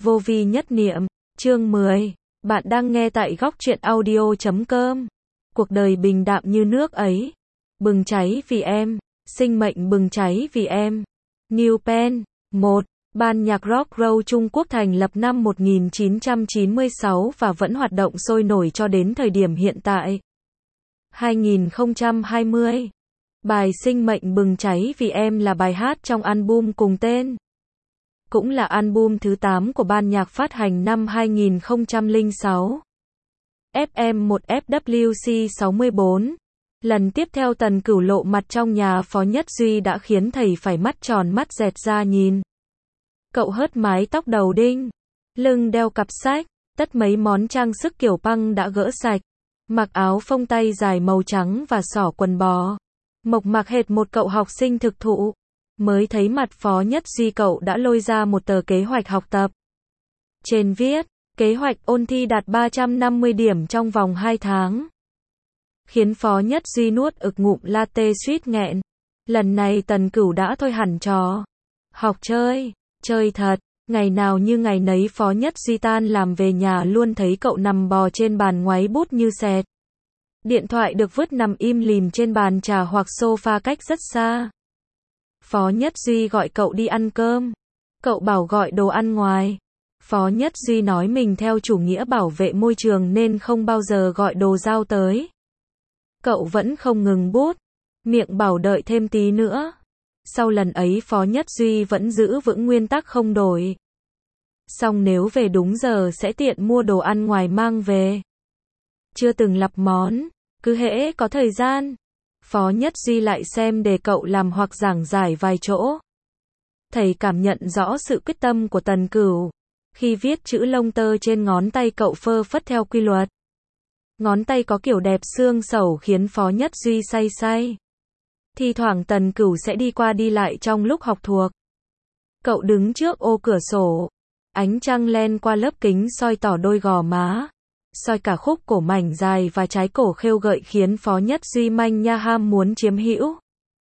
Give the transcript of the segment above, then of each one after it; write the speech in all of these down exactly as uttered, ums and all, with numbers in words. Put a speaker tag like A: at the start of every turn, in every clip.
A: Vô vi nhất niệm, chương mười. Bạn đang nghe tại góc truyện audio chấm com. Cuộc đời bình đạm như nước ấy. Bừng cháy vì em. Sinh mệnh bừng cháy vì em. New Pen. một. Ban nhạc rock roll Trung Quốc thành lập năm một nghìn chín trăm chín mươi sáu và vẫn hoạt động sôi nổi cho đến thời điểm hiện tại. hai nghìn không trăm hai mươi. Bài Sinh mệnh bừng cháy vì em là bài hát trong album cùng tên. Cũng là album thứ tám của ban nhạc phát hành năm hai nghìn không trăm lẻ sáu. ép em một F W C sáu mươi bốn. Lần tiếp theo Tần Cửu lộ mặt trong nhà Phó Nhất Duy đã khiến thầy phải mắt tròn mắt dẹt ra nhìn. Cậu hớt mái tóc đầu đinh, lưng đeo cặp sách, tất mấy món trang sức kiểu punk đã gỡ sạch, mặc áo phông tay dài màu trắng và xỏ quần bò. Mộc mạc hệt một cậu học sinh thực thụ. Mới thấy mặt Phó Nhất Duy cậu đã lôi ra một tờ kế hoạch học tập. Trên viết, kế hoạch ôn thi đạt ba trăm năm mươi điểm trong vòng hai tháng. Khiến Phó Nhất Duy nuốt ực ngụm latte suýt nghẹn. Lần này Tần Cửu đã thôi hẳn trò. Học chơi, chơi thật, ngày nào như ngày nấy Phó Nhất Duy tan làm về nhà luôn thấy cậu nằm bò trên bàn ngoáy bút như sẹt. Điện thoại được vứt nằm im lìm trên bàn trà hoặc sofa cách rất xa. Phó Nhất Duy gọi cậu đi ăn cơm. Cậu bảo gọi đồ ăn ngoài. Phó Nhất Duy nói mình theo chủ nghĩa bảo vệ môi trường nên không bao giờ gọi đồ giao tới. Cậu vẫn không ngừng bút. Miệng bảo đợi thêm tí nữa. Sau lần ấy Phó Nhất Duy vẫn giữ vững nguyên tắc không đổi. Xong nếu về đúng giờ sẽ tiện mua đồ ăn ngoài mang về. Chưa từng lập món, cứ hễ có thời gian. Phó Nhất Duy lại xem để cậu làm hoặc giảng giải vài chỗ. Thầy cảm nhận rõ sự quyết tâm của Tần Cửu. Khi viết chữ lông tơ trên ngón tay cậu phơ phất theo quy luật. Ngón tay có kiểu đẹp xương sẩu khiến Phó Nhất Duy say say. Thi thoảng Tần Cửu sẽ đi qua đi lại trong lúc học thuộc. Cậu đứng trước ô cửa sổ. Ánh trăng len qua lớp kính soi tỏ đôi gò má. Soi cả khúc cổ mảnh dài và trái cổ khêu gợi khiến Phó Nhất Duy manh nha ham muốn chiếm hữu.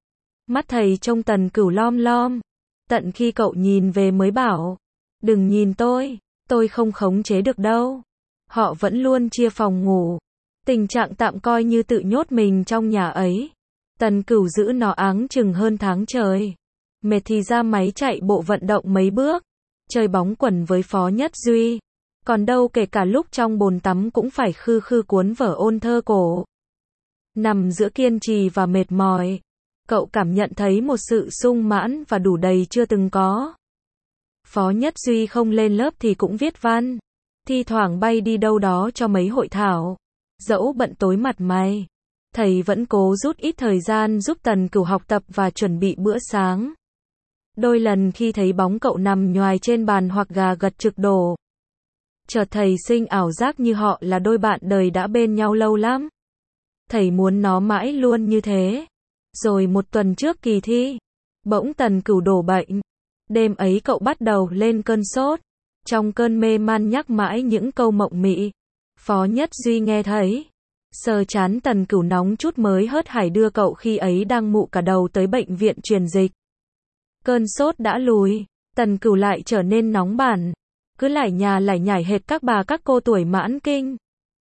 A: Mắt thầy trông Tần Cửu lom lom. Tận khi cậu nhìn về mới bảo. Đừng nhìn tôi, tôi không khống chế được đâu. Họ vẫn luôn chia phòng ngủ. Tình trạng tạm coi như tự nhốt mình trong nhà ấy. Tần Cửu giữ nó áng chừng hơn tháng trời. Mệt thì ra máy chạy bộ vận động mấy bước. Chơi bóng quần với Phó Nhất Duy. Còn đâu kể cả lúc trong bồn tắm cũng phải khư khư cuốn vở ôn thơ cổ. Nằm giữa kiên trì và mệt mỏi, cậu cảm nhận thấy một sự sung mãn và đủ đầy chưa từng có. Phó Nhất Duy không lên lớp thì cũng viết văn. Thi thoảng bay đi đâu đó cho mấy hội thảo. Dẫu bận tối mặt mày, thầy vẫn cố rút ít thời gian giúp Tần Cửu học tập và chuẩn bị bữa sáng. Đôi lần khi thấy bóng cậu nằm nhoài trên bàn hoặc gà gật trực đổ, chợt thầy sinh ảo giác như họ là đôi bạn đời đã bên nhau lâu lắm. Thầy muốn nó mãi luôn như thế. Rồi một tuần trước kỳ thi, bỗng Tần Cửu đổ bệnh. Đêm ấy cậu bắt đầu lên cơn sốt. Trong cơn mê man nhắc mãi những câu mộng mị. Phó Nhất Duy nghe thấy. Sờ chán Tần Cửu nóng chút mới hớt hải đưa cậu khi ấy đang mụ cả đầu tới bệnh viện truyền dịch. Cơn sốt đã lùi, Tần Cửu lại trở nên nóng bản. Cứ lải nhà lải nhải hệt các bà các cô tuổi mãn kinh.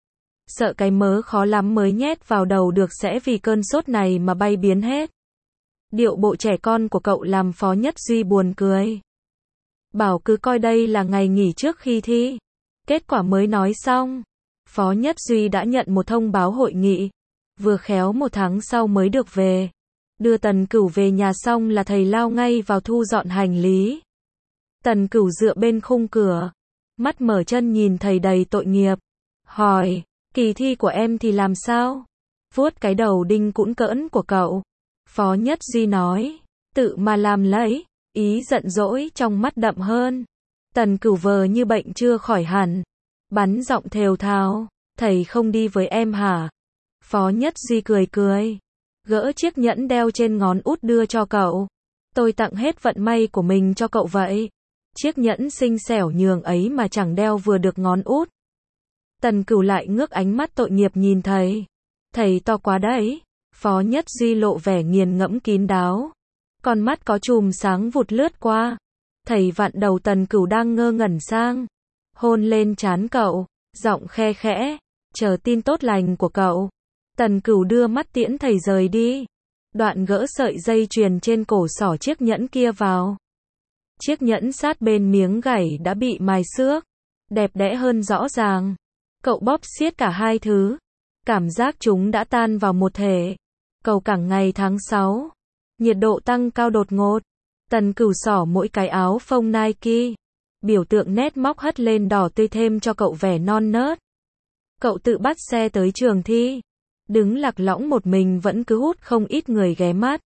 A: Sợ cái mớ khó lắm mới nhét vào đầu được sẽ vì cơn sốt này mà bay biến hết. Điệu bộ trẻ con của cậu làm Phó Nhất Duy buồn cười. Bảo cứ coi đây là ngày nghỉ trước khi thi. Kết quả mới nói xong, Phó Nhất Duy đã nhận một thông báo hội nghị. Vừa khéo một tháng sau mới được về. Đưa Tần Cửu về nhà xong là thầy lao ngay vào thu dọn hành lý. Tần Cửu dựa bên khung cửa. Mắt mở chân nhìn thầy đầy tội nghiệp. Hỏi, kỳ thi của em thì làm sao? Vuốt cái đầu đinh cũn cỡn của cậu. Phó Nhất Duy nói, tự mà làm lấy. Ý giận dỗi trong mắt đậm hơn. Tần Cửu vờ như bệnh chưa khỏi hẳn. Bắn giọng thều thào, thầy không đi với em hả? Phó Nhất Duy cười cười. Gỡ chiếc nhẫn đeo trên ngón út đưa cho cậu. Tôi tặng hết vận may của mình cho cậu vậy. Chiếc nhẫn xinh xẻo nhường ấy mà chẳng đeo vừa được ngón út. Tần Cửu lại ngước ánh mắt tội nghiệp nhìn thầy. Thầy to quá đấy. Phó Nhất Duy lộ vẻ nghiền ngẫm kín đáo. Con mắt có chùm sáng vụt lướt qua. Thầy vặn đầu Tần Cửu đang ngơ ngẩn sang. Hôn lên trán cậu, giọng khe khẽ, chờ tin tốt lành của cậu. Tần Cửu đưa mắt tiễn thầy rời đi. Đoạn gỡ sợi dây chuyền trên cổ xỏ chiếc nhẫn kia vào. Chiếc nhẫn sát bên miếng gảy đã bị mài xước, đẹp đẽ hơn rõ ràng. Cậu bóp siết cả hai thứ, cảm giác chúng đã tan vào một thể. Cầu cảng ngày tháng sáu, nhiệt độ tăng cao đột ngột. Tần Cửu xỏ mỗi cái áo phông Nike, biểu tượng nét móc hất lên đỏ tươi thêm cho cậu vẻ non nớt. Cậu tự bắt xe tới trường thi, đứng lạc lõng một mình vẫn cứ hút không ít người ghé mắt.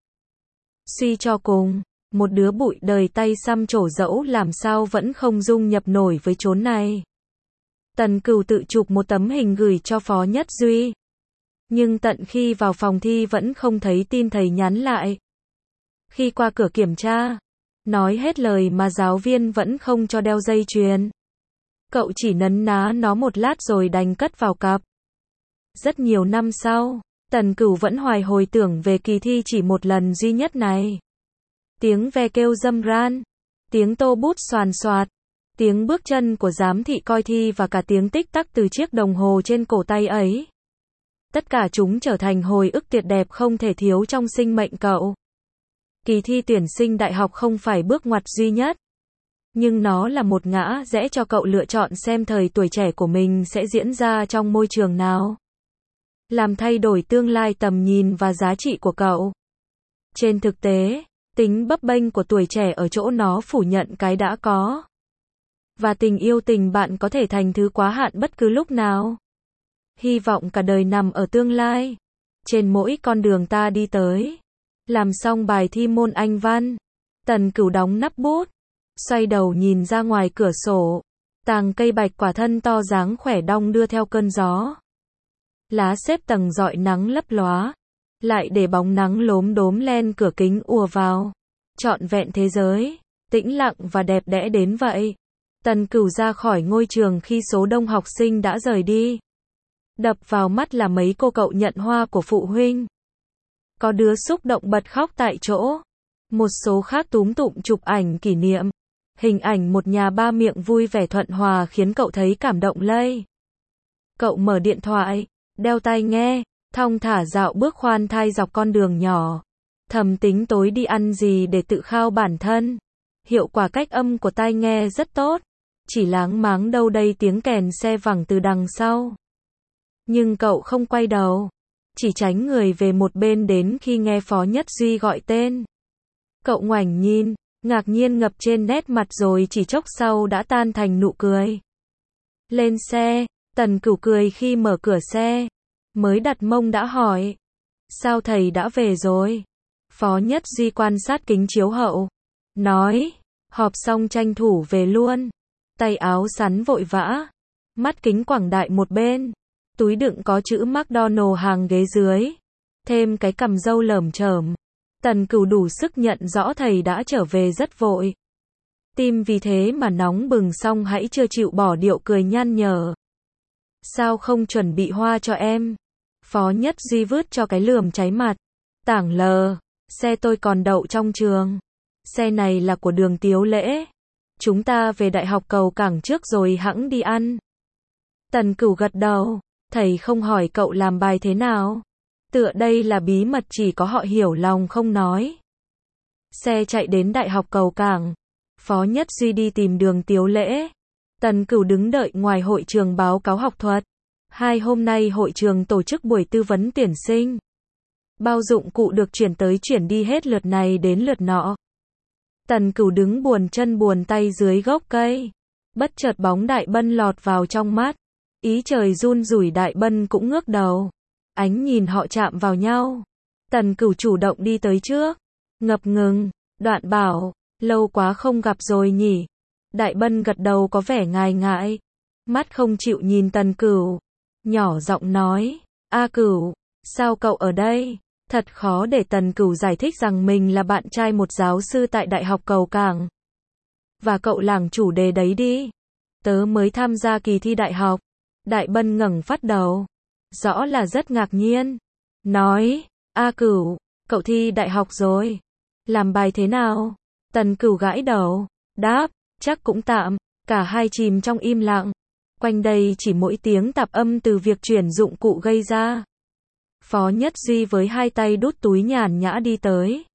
A: Suy cho cùng, một đứa bụi đời tay xăm trổ dẫu làm sao vẫn không dung nhập nổi với chốn này. Tần Cửu tự chụp một tấm hình gửi cho Phó Nhất Duy. Nhưng tận khi vào phòng thi vẫn không thấy tin thầy nhắn lại. Khi qua cửa kiểm tra, nói hết lời mà giáo viên vẫn không cho đeo dây chuyền. Cậu chỉ nấn ná nó một lát rồi đành cất vào cặp. Rất nhiều năm sau, Tần Cửu vẫn hoài hồi tưởng về kỳ thi chỉ một lần duy nhất này. Tiếng ve kêu râm ran, tiếng tô bút xoàn xoạt, tiếng bước chân của giám thị coi thi và cả tiếng tích tắc từ chiếc đồng hồ trên cổ tay ấy. Tất cả chúng trở thành hồi ức tuyệt đẹp không thể thiếu trong sinh mệnh cậu. Kỳ thi tuyển sinh đại học không phải bước ngoặt duy nhất, nhưng nó là một ngã rẽ cho cậu lựa chọn xem thời tuổi trẻ của mình sẽ diễn ra trong môi trường nào. Làm thay đổi tương lai tầm nhìn và giá trị của cậu. Trên thực tế, tính bấp bênh của tuổi trẻ ở chỗ nó phủ nhận cái đã có. Và tình yêu tình bạn có thể thành thứ quá hạn bất cứ lúc nào. Hy vọng cả đời nằm ở tương lai. Trên mỗi con đường ta đi tới. Làm xong bài thi môn Anh văn, Tần Cửu đóng nắp bút, xoay đầu nhìn ra ngoài cửa sổ. Tàng cây bạch quả thân to dáng khỏe đong đưa theo cơn gió. Lá xếp tầng rọi nắng lấp lóa, lại để bóng nắng lốm đốm len cửa kính ùa vào. Trọn vẹn thế giới, tĩnh lặng và đẹp đẽ đến vậy. Tần Cửu ra khỏi ngôi trường khi số đông học sinh đã rời đi. Đập vào mắt là mấy cô cậu nhận hoa của phụ huynh. Có đứa xúc động bật khóc tại chỗ. Một số khác túm tụm chụp ảnh kỷ niệm. Hình ảnh một nhà ba miệng vui vẻ thuận hòa khiến cậu thấy cảm động lây. Cậu mở điện thoại, đeo tai nghe, thong thả dạo bước khoan thai dọc con đường nhỏ. Thầm tính tối đi ăn gì để tự khao bản thân. Hiệu quả cách âm của tai nghe rất tốt. Chỉ láng máng đâu đây tiếng kèn xe vẳng từ đằng sau. Nhưng cậu không quay đầu. Chỉ tránh người về một bên đến khi nghe Phó Nhất Duy gọi tên. Cậu ngoảnh nhìn, ngạc nhiên ngập trên nét mặt rồi chỉ chốc sau đã tan thành nụ cười. Lên xe, Tần Cửu cười khi mở cửa xe. Mới đặt mông đã hỏi. Sao thầy đã về rồi? Phó Nhất Duy quan sát kính chiếu hậu. Nói, họp xong tranh thủ về luôn. Tay áo sắn vội vã. Mắt kính quảng đại một bên. Túi đựng có chữ McDonald hàng ghế dưới. Thêm cái cằm râu lởm chởm. Tần Cửu đủ sức nhận rõ thầy đã trở về rất vội. Tim vì thế mà nóng bừng xong hãy chưa chịu bỏ điệu cười nhăn nhở. Sao không chuẩn bị hoa cho em? Phó Nhất Duy vứt cho cái lườm cháy mặt. Tảng lờ, xe tôi còn đậu trong trường. Xe này là của Đường Tiếu Lễ. Chúng ta về Đại học Cầu Cảng trước rồi hẵng đi ăn. Tần Cửu gật đầu. Thầy không hỏi cậu làm bài thế nào. Tựa đây là bí mật chỉ có họ hiểu lòng không nói. Xe chạy đến Đại học Cầu Cảng. Phó Nhất Duy đi tìm Đường Tiếu Lễ. Tần Cửu đứng đợi ngoài hội trường báo cáo học thuật. Hai hôm nay hội trường tổ chức buổi tư vấn tuyển sinh. Bao dụng cụ được chuyển tới chuyển đi hết lượt này đến lượt nọ. Tần Cửu đứng buồn chân buồn tay dưới gốc cây. Bất chợt bóng Đại Bân lọt vào trong mắt. Ý trời run rủi Đại Bân cũng ngước đầu. Ánh nhìn họ chạm vào nhau. Tần Cửu chủ động đi tới trước. Ngập ngừng, đoạn bảo, lâu quá không gặp rồi nhỉ. Đại Bân gật đầu có vẻ ngại ngại. Mắt không chịu nhìn Tần Cửu. Nhỏ giọng nói, A Cửu, sao cậu ở đây? Thật khó để Tần Cửu giải thích rằng mình là bạn trai một giáo sư tại Đại học Cầu Cảng. Và cậu lảng chủ đề đấy đi. Tớ mới tham gia kỳ thi đại học. Đại Bân ngẩng phát đầu. Rõ là rất ngạc nhiên. Nói, A Cửu, cậu thi đại học rồi. Làm bài thế nào? Tần Cửu gãi đầu. Đáp, chắc cũng tạm. Cả hai chìm trong im lặng. Quanh đây chỉ mỗi tiếng tạp âm từ việc chuyển dụng cụ gây ra. Phó Nhất Duy với hai tay đút túi nhàn nhã đi tới.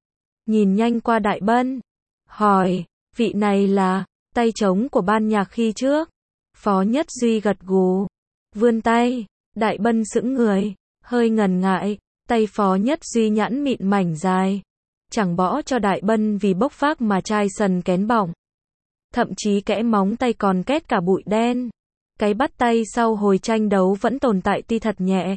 A: Nhìn nhanh qua Đại Bân. Hỏi, vị này là tay trống của ban nhạc khi trước. Phó Nhất Duy gật gù. Vươn tay. Đại Bân sững người. Hơi ngần ngại. Tay Phó Nhất Duy nhẵn mịn mảnh dài. Chẳng bỏ cho Đại Bân vì bốc phác mà chai sần kén bỏng. Thậm chí kẽ móng tay còn kết cả bụi đen. Cái bắt tay sau hồi tranh đấu vẫn tồn tại ti thật nhẹ.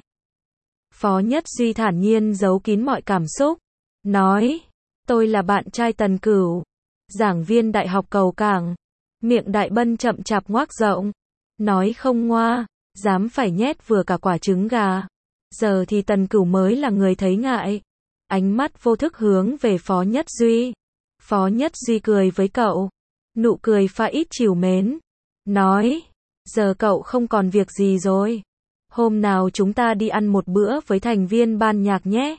A: Phó Nhất Duy thản nhiên giấu kín mọi cảm xúc. Nói, tôi là bạn trai Tần Cửu. Giảng viên đại học Cầu Cảng. Miệng Đại Bân chậm chạp ngoác rộng. Nói không ngoa, dám phải nhét vừa cả quả trứng gà. Giờ thì Tần Cửu mới là người thấy ngại. Ánh mắt vô thức hướng về Phó Nhất Duy. Phó Nhất Duy cười với cậu. Nụ cười pha ít trìu mến. Nói, giờ cậu không còn việc gì rồi. Hôm nào chúng ta đi ăn một bữa với thành viên ban nhạc nhé.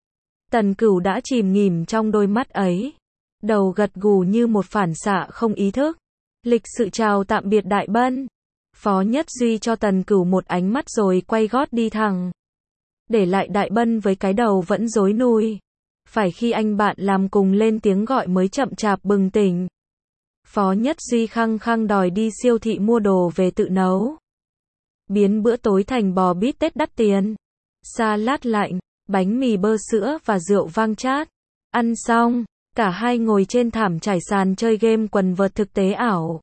A: Tần Cửu đã chìm nghỉm trong đôi mắt ấy. Đầu gật gù như một phản xạ không ý thức. Lịch sự chào tạm biệt Đại Bân. Phó Nhất Duy cho Tần Cửu một ánh mắt rồi quay gót đi thẳng. Để lại Đại Bân với cái đầu vẫn rối nùi. Phải khi anh bạn làm cùng lên tiếng gọi mới chậm chạp bừng tỉnh. Phó Nhất Duy khăng khăng đòi đi siêu thị mua đồ về tự nấu. Biến bữa tối thành bò bít tết đắt tiền. Salad lạnh, bánh mì bơ sữa và rượu vang chát. Ăn xong, cả hai ngồi trên thảm trải sàn chơi game quần vợt thực tế ảo.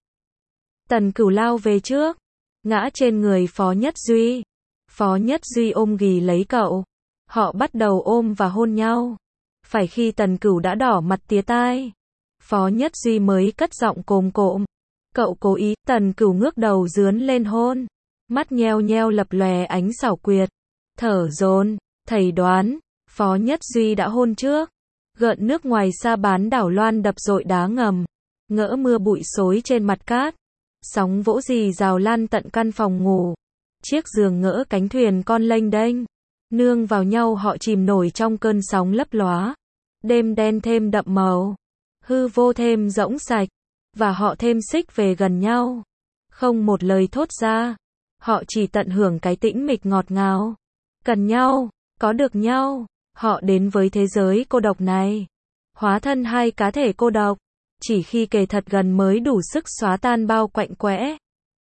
A: Tần Cửu lao về trước, ngã trên người Phó Nhất Duy. Phó Nhất Duy ôm ghì lấy cậu. Họ bắt đầu ôm và hôn nhau. Phải khi Tần Cửu đã đỏ mặt tía tai, Phó Nhất Duy mới cất giọng cồm cộm. Cậu cố ý. Tần Cửu ngước đầu dướn lên hôn. Mắt nheo nheo lập lòe ánh xảo quyệt. Thở dồn. Thầy đoán, Phó Nhất Duy đã hôn trước. Gợn nước ngoài xa bán đảo loan đập dội đá ngầm. Ngỡ mưa bụi xối trên mặt cát. Sóng vỗ rì rào lan tận căn phòng ngủ. Chiếc giường ngỡ cánh thuyền con lênh đênh. Nương vào nhau họ chìm nổi trong cơn sóng lấp lóa. Đêm đen thêm đậm màu. Hư vô thêm rỗng sạch. Và họ thêm xích về gần nhau. Không một lời thốt ra. Họ chỉ tận hưởng cái tĩnh mịch ngọt ngào. Cần nhau, có được nhau. Họ đến với thế giới cô độc này. Hóa thân hai cá thể cô độc. Chỉ khi kề thật gần mới đủ sức xóa tan bao quạnh quẽ.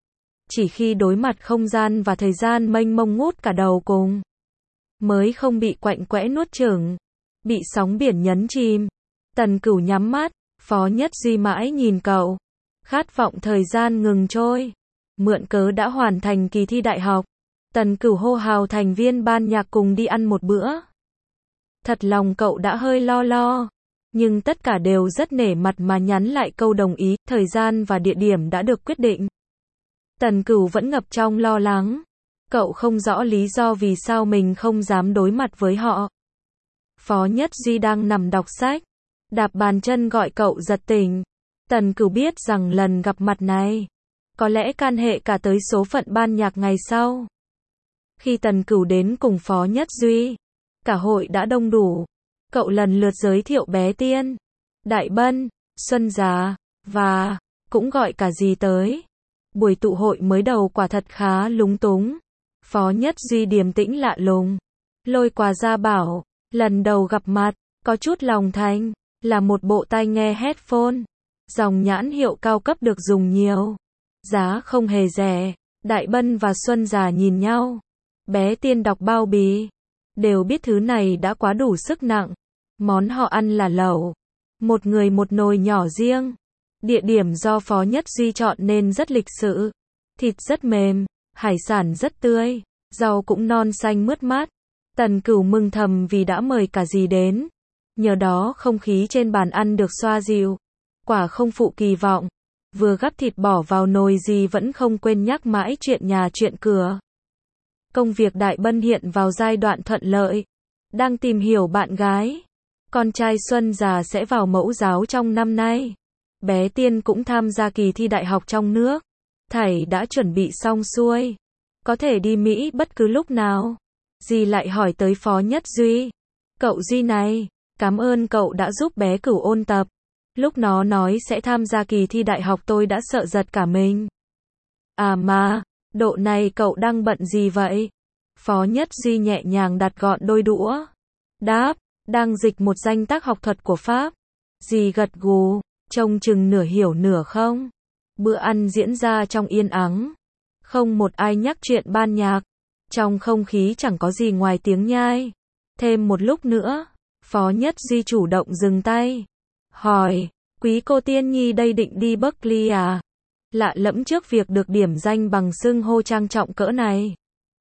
A: Chỉ khi đối mặt không gian và thời gian mênh mông ngút cả đầu cùng. Mới không bị quạnh quẽ nuốt chửng. Bị sóng biển nhấn chìm. Tần Cửu nhắm mắt. Phó Nhất Duy mãi nhìn cậu. Khát vọng thời gian ngừng trôi. Mượn cớ đã hoàn thành kỳ thi đại học. Tần Cửu hô hào thành viên ban nhạc cùng đi ăn một bữa. Thật lòng cậu đã hơi lo lo. Nhưng tất cả đều rất nể mặt mà nhắn lại câu đồng ý. Thời gian và địa điểm đã được quyết định. Tần Cửu vẫn ngập trong lo lắng. Cậu không rõ lý do vì sao mình không dám đối mặt với họ. Phó Nhất Duy đang nằm đọc sách. Đạp bàn chân gọi cậu giật tỉnh. Tần Cửu biết rằng lần gặp mặt này có lẽ can hệ cả tới số phận ban nhạc ngày sau. Khi Tần Cửu đến cùng Phó Nhất Duy, cả hội đã đông đủ. Cậu lần lượt giới thiệu Bé Tiên, Đại Bân, Xuân Già, và cũng gọi cả dì tới. Buổi tụ hội mới đầu quả thật khá lúng túng. Phó Nhất Duy điềm tĩnh lạ lùng. Lôi quà ra bảo, lần đầu gặp mặt, có chút lòng thành, là một bộ tai nghe headphone. Dòng nhãn hiệu cao cấp được dùng nhiều. Giá không hề rẻ. Đại Bân và Xuân Già nhìn nhau. Bé Tiên đọc bao bì. Đều biết thứ này đã quá đủ sức nặng. Món họ ăn là lẩu. Một người một nồi nhỏ riêng. Địa điểm do Phó Nhất Duy chọn nên rất lịch sự. Thịt rất mềm. Hải sản rất tươi. Rau cũng non xanh mướt mát. Tần Cửu mừng thầm vì đã mời cả dì đến. Nhờ đó không khí trên bàn ăn được xoa dịu. Quả không phụ kỳ vọng. Vừa gắp thịt bỏ vào nồi dì vẫn không quên nhắc mãi chuyện nhà chuyện cửa. Công việc Đại Bân hiện vào giai đoạn thuận lợi. Đang tìm hiểu bạn gái. Con trai Xuân Già sẽ vào mẫu giáo trong năm nay. Bé Tiên cũng tham gia kỳ thi đại học trong nước. Thảy đã chuẩn bị xong xuôi. Có thể đi Mỹ bất cứ lúc nào. Dì lại hỏi tới Phó Nhất Duy. Cậu Duy này, cảm ơn cậu đã giúp bé Cửu ôn tập. Lúc nó nói sẽ tham gia kỳ thi đại học tôi đã sợ giật cả mình. À mà, độ này cậu đang bận gì vậy? Phó Nhất Duy nhẹ nhàng đặt gọn đôi đũa. Đáp, đang dịch một danh tác học thuật của Pháp. Dì gật gù, trông chừng nửa hiểu nửa không. Bữa ăn diễn ra trong yên ắng. Không một ai nhắc chuyện ban nhạc. Trong không khí chẳng có gì ngoài tiếng nhai. Thêm một lúc nữa, Phó Nhất Duy chủ động dừng tay. Hỏi, quý cô Tiên Nhi đây định đi Berkeley à? Lạ lẫm trước việc được điểm danh bằng xưng hô trang trọng cỡ này.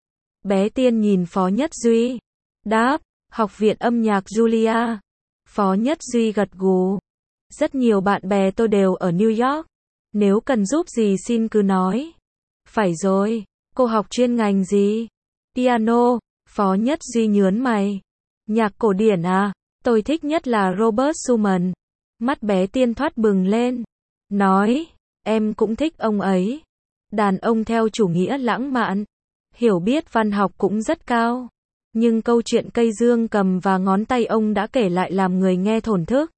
A: Bé Tiên nhìn Phó Nhất Duy. Đáp, học viện âm nhạc Julia. Phó Nhất Duy gật gù. Rất nhiều bạn bè tôi đều ở New York. Nếu cần giúp gì xin cứ nói. Phải rồi, cô học chuyên ngành gì? Piano. Phó Nhất Duy nhớn mày. Nhạc cổ điển à? Tôi thích nhất là Robert Schumann. Mắt bé Tiên thoát bừng lên. Nói, em cũng thích ông ấy. Đàn ông theo chủ nghĩa lãng mạn. Hiểu biết văn học cũng rất cao. Nhưng câu chuyện cây dương cầm và ngón tay ông đã kể lại làm người nghe thổn thức.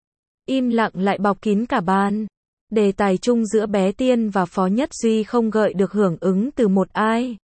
A: Im lặng lại bọc kín cả bàn. Đề tài chung giữa bé Tiên và Phó Nhất Duy không gợi được hưởng ứng từ một ai.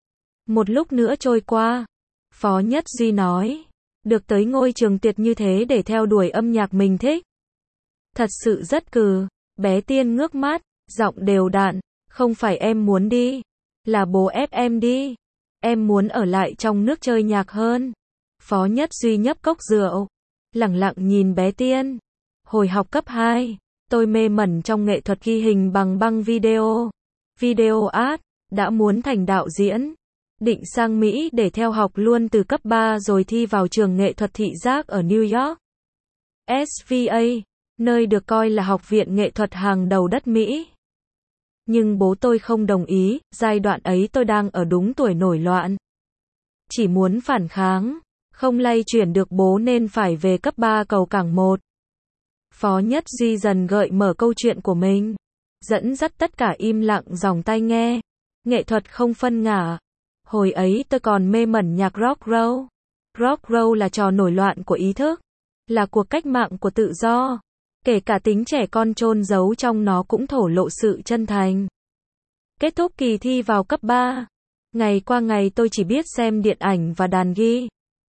A: Một lúc nữa trôi qua. Phó Nhất Duy nói. Được tới ngôi trường tuyệt như thế để theo đuổi âm nhạc mình thích. Thật sự rất cừ. Bé Tiên ngước mắt, giọng đều đặn. Không phải em muốn đi. Là bố ép em đi. Em muốn ở lại trong nước chơi nhạc hơn. Phó Nhất Duy nhấp cốc rượu. Lẳng lặng nhìn bé Tiên. Hồi học cấp hai, tôi mê mẩn trong nghệ thuật ghi hình bằng băng video. Video art, đã muốn thành đạo diễn. Định sang Mỹ để theo học luôn từ cấp ba rồi thi vào trường nghệ thuật thị giác ở New York. ét vê a, nơi được coi là học viện nghệ thuật hàng đầu đất Mỹ. Nhưng bố tôi không đồng ý, giai đoạn ấy tôi đang ở đúng tuổi nổi loạn. Chỉ muốn phản kháng, không lay chuyển được bố nên phải về cấp ba cầu cảng một. Phó Nhất Duy dần gợi mở câu chuyện của mình, dẫn dắt tất cả im lặng dòng tai nghe. Nghệ thuật không phân ngả. Hồi ấy tôi còn mê mẩn nhạc rock roll. Rock roll là trò nổi loạn của ý thức, là cuộc cách mạng của tự do. Kể cả tính trẻ con chôn giấu trong nó cũng thổ lộ sự chân thành. Kết thúc kỳ thi vào cấp ba. Ngày qua ngày tôi chỉ biết xem điện ảnh và đàn ghi.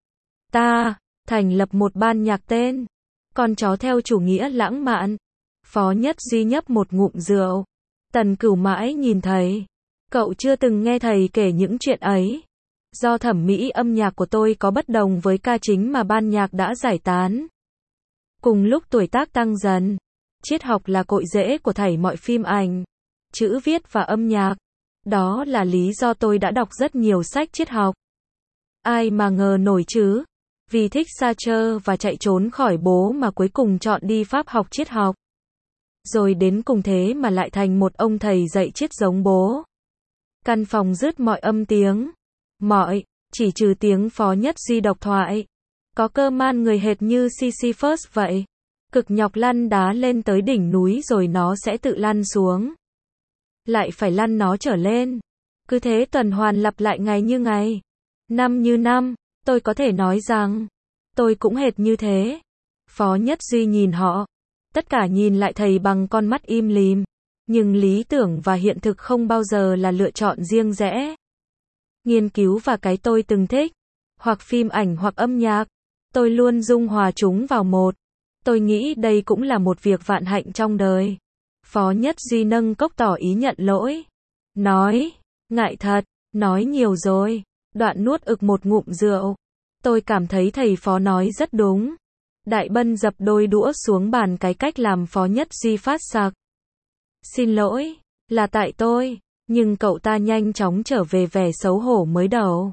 A: Ta, thành lập một ban nhạc tên Con chó theo chủ nghĩa lãng mạn. Phó Nhất Duy nhấp một ngụm rượu. Tần Cửu mãi nhìn thầy. Cậu chưa từng nghe thầy kể những chuyện ấy. Do thẩm mỹ âm nhạc của tôi có bất đồng với ca chính mà ban nhạc đã giải tán. Cùng lúc tuổi tác tăng dần, triết học là cội rễ của thảy mọi phim ảnh, chữ viết và âm nhạc. Đó là lý do tôi đã đọc rất nhiều sách triết học. Ai mà ngờ nổi chứ, vì thích Sartre và chạy trốn khỏi bố mà cuối cùng chọn đi Pháp học triết học. Rồi đến cùng thế mà lại thành một ông thầy dạy triết giống bố. Căn phòng rứt mọi âm tiếng. Mọi, chỉ trừ tiếng Phó Nhất Duy độc thoại. Có cơ man người hệt như Sisyphus vậy. Cực nhọc lăn đá lên tới đỉnh núi rồi nó sẽ tự lăn xuống. Lại phải lăn nó trở lên. Cứ thế tuần hoàn lặp lại ngày như ngày. Năm như năm, tôi có thể nói rằng, tôi cũng hệt như thế. Phó Nhất Duy nhìn họ. Tất cả nhìn lại thầy bằng con mắt im lìm. Nhưng lý tưởng và hiện thực không bao giờ là lựa chọn riêng rẽ. Nghiên cứu và cái tôi từng thích, hoặc phim ảnh hoặc âm nhạc, tôi luôn dung hòa chúng vào một. Tôi nghĩ đây cũng là một việc vạn hạnh trong đời. Phó Nhất Duy nâng cốc tỏ ý nhận lỗi. Nói, ngại thật, nói nhiều rồi. Đoạn nuốt ực một ngụm rượu. Tôi cảm thấy thầy Phó nói rất đúng. Đại Bân dập đôi đũa xuống bàn cái cách làm Phó Nhất Duy phát sặc. Xin lỗi, là tại tôi. Nhưng cậu ta nhanh chóng trở về vẻ xấu hổ mới đầu.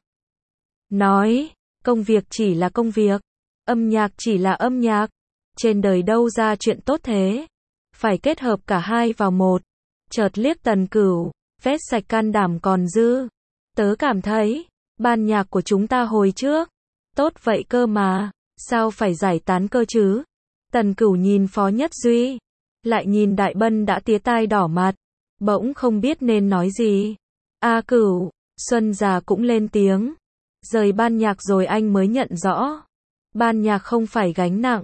A: Nói, công việc chỉ là công việc. Âm nhạc chỉ là âm nhạc. Trên đời đâu ra chuyện tốt thế. Phải kết hợp cả hai vào một. Chợt liếc Tần Cửu, vét sạch can đảm còn dư. Tớ cảm thấy, ban nhạc của chúng ta hồi trước, tốt vậy cơ mà, sao phải giải tán cơ chứ? Tần Cửu nhìn Phó Nhất Duy, lại nhìn Đại Bân đã tía tai đỏ mặt, bỗng không biết nên nói gì. A Cửu, Xuân già cũng lên tiếng. Rời ban nhạc rồi anh mới nhận rõ. Ban nhạc không phải gánh nặng.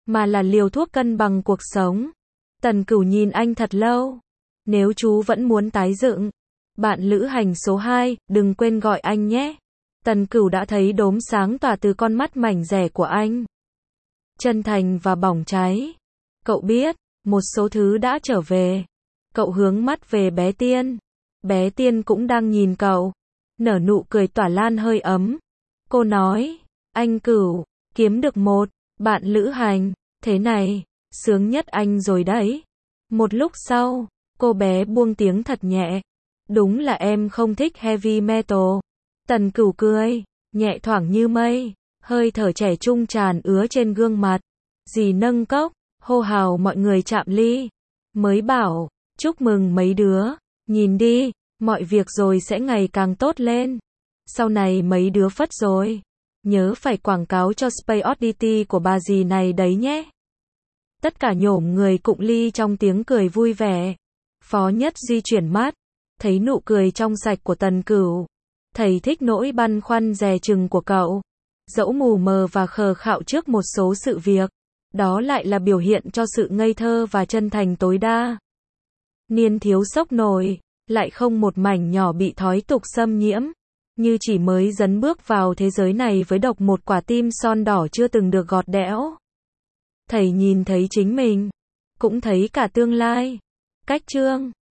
A: mà là liều thuốc cân bằng cuộc sống. Tần Cửu nhìn anh thật lâu. Nếu chú vẫn muốn tái dựng, bạn lữ hành số hai, đừng quên gọi anh nhé. Tần Cửu đã thấy đốm sáng tỏa từ con mắt mảnh rẻ của anh. Chân thành và bỏng cháy. Cậu biết, một số thứ đã trở về. Cậu hướng mắt về bé Tiên. Bé Tiên cũng đang nhìn cậu. Nở nụ cười tỏa lan hơi ấm. Cô nói, anh Cửu, kiếm được một bạn lữ hành, thế này, sướng nhất anh rồi đấy. Một lúc sau, cô bé buông tiếng thật nhẹ. Đúng là em không thích heavy metal. Tần Cửu cười, nhẹ thoảng như mây, hơi thở trẻ trung tràn ứa trên gương mặt. Dì nâng cốc, hô hào mọi người chạm ly. Mới bảo, chúc mừng mấy đứa, nhìn đi, mọi việc rồi sẽ ngày càng tốt lên. Sau này mấy đứa phất rồi, nhớ phải quảng cáo cho Space Oddity của bà dì này đấy nhé. Tất cả nhổm người cụng ly trong tiếng cười vui vẻ. Phó Nhất Duy chuyển mắt, thấy nụ cười trong sạch của Tần Cửu. Thầy thích nỗi băn khoăn dè chừng của cậu. Dẫu mù mờ và khờ khạo trước một số sự việc, đó lại là biểu hiện cho sự ngây thơ và chân thành tối đa. Niên thiếu sốc nổi, lại không một mảnh nhỏ bị thói tục xâm nhiễm. Như chỉ mới dấn bước vào thế giới này với độc một quả tim son đỏ chưa từng được gọt đẽo. Thầy nhìn thấy chính mình, cũng thấy cả tương lai. Cách chương